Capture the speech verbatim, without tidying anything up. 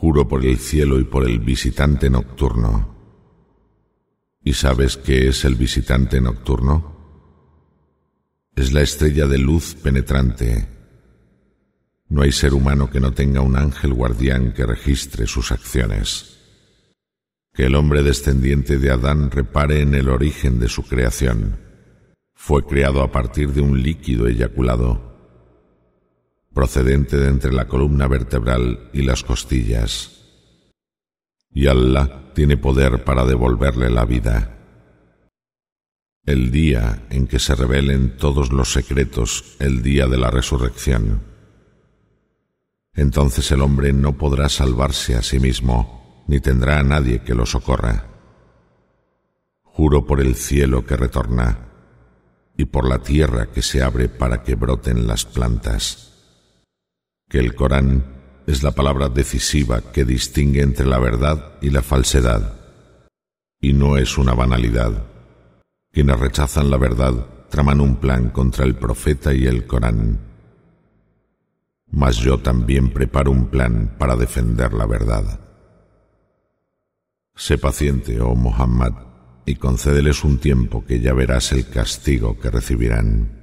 Juro por el cielo y por el visitante nocturno. ¿Y sabes qué es el visitante nocturno? Es la estrella de luz penetrante. No hay ser humano que no tenga un ángel guardián que registre sus acciones. Que el hombre descendiente de Adán repare en el origen de su creación. Fue creado a partir de un líquido eyaculado, procedente de entre la columna vertebral y las costillas. Y Allah tiene poder para devolverle la vida. El día en que se revelen todos los secretos, el día de la resurrección. Entonces el hombre no podrá salvarse a sí mismo, ni tendrá a nadie que lo socorra. Juro por el cielo que retorna, y por la tierra que se abre para que broten las plantas. Que el Corán es la palabra decisiva que distingue entre la verdad y la falsedad, y no es una banalidad. Quienes rechazan la verdad traman un plan contra el profeta y el Corán. Mas yo también preparo un plan para defender la verdad. Sé paciente, oh Muhammad, y concédeles un tiempo que ya verás el castigo que recibirán.